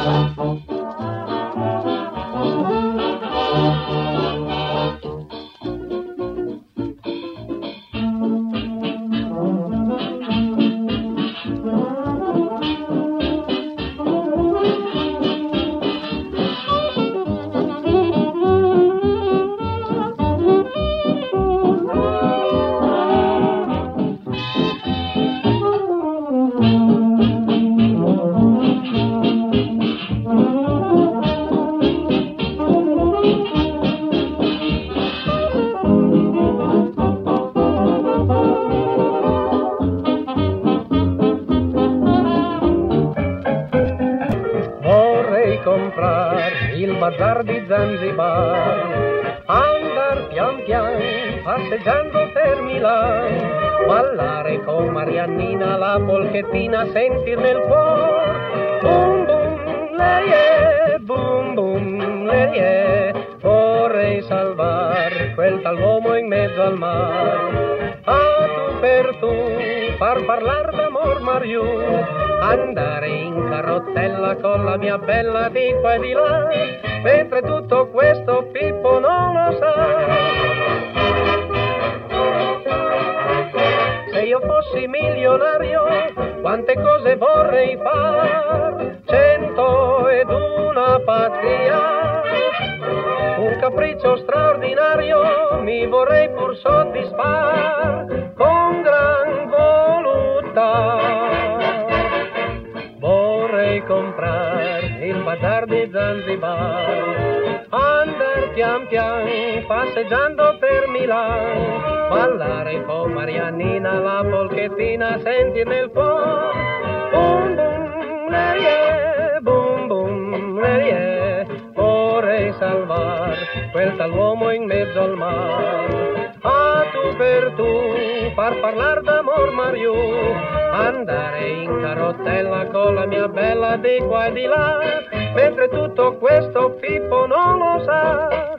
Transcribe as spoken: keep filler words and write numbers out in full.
Comprar il bazar di Zanzibar, andar pian pian passeggiando per Milano, ballare con Mariannina la polchettina, sentir nel cuore boom boom lei è, boom boom lei è. Vorrei salvar quel tal uomo in mezzo al mare, a tu per tu far parlar d'amor Mariù, andare in carrozzella con la mia bella di qua e di là, mentre tutto questo Pippo non lo sa. Se io fossi milionario, quante cose vorrei far, cento ed una pazzia, un capriccio straordinario mi vorrei pur soddisfar con gran voluttà. Vorrei comprar il bazar di Zanzibar, andar pian pian passeggiando per Milano, ballare con Mariannina la polchettina, sentir nel cuore boom boom lei è, boom boom lei è. Vorrei salvar quel tal uomo in mezzo al mare, a tu per tu far parlar d'amor Mariù, andare in carrozzella con la mia bella di qua e di là, mentre tutto questo Pippo non lo sa.